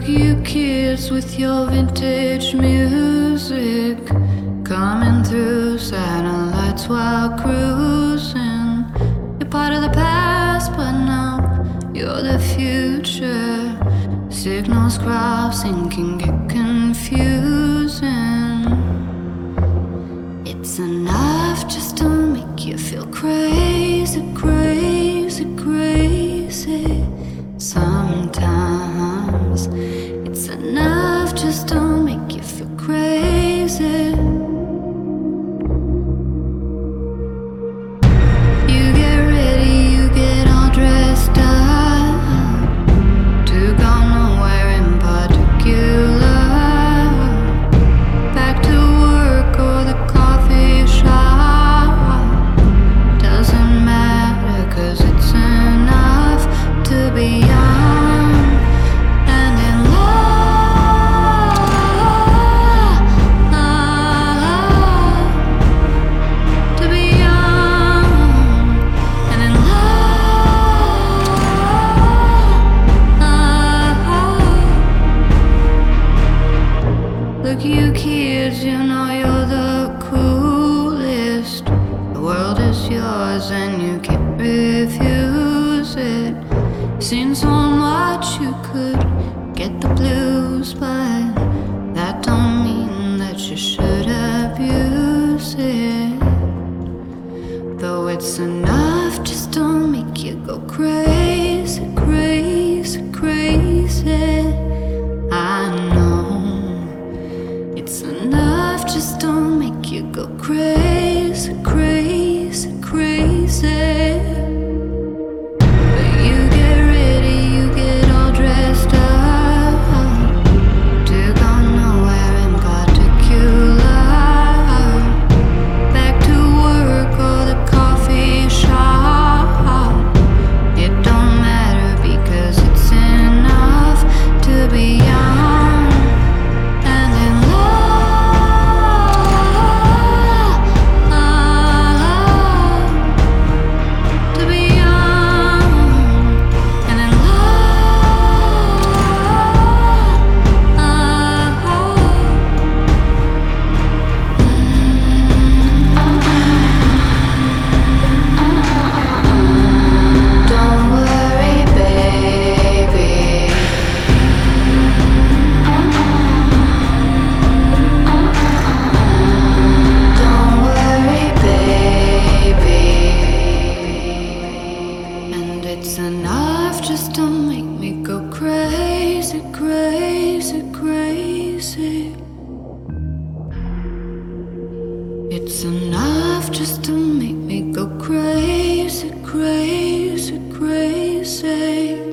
Look, you kids with your vintage music coming through satellites while cruising. You're part of the past, but now you're the future. Signals crossing can get confusing. It's enough just to make you feel crazy, crazy, crazy. Sometimes it's enough just to make you feel crazy. You get ready, you get all dressed up to go nowhere in particular. Back to work or the coffee shop, doesn't matter, 'cause it's enough to be young and in love. To be young and in love. Look, you kids, you know you're the coolest. The world is yours and you can't refuse it. Seen so much you could get the blues, but that don't mean that you should abuse it. Though it's enough just to make you go crazy, crazy, crazy. I know it's enough just to make you go crazy, crazy, crazy. It's enough just to make me go crazy, crazy, crazy. It's enough just to make me go crazy, crazy, crazy.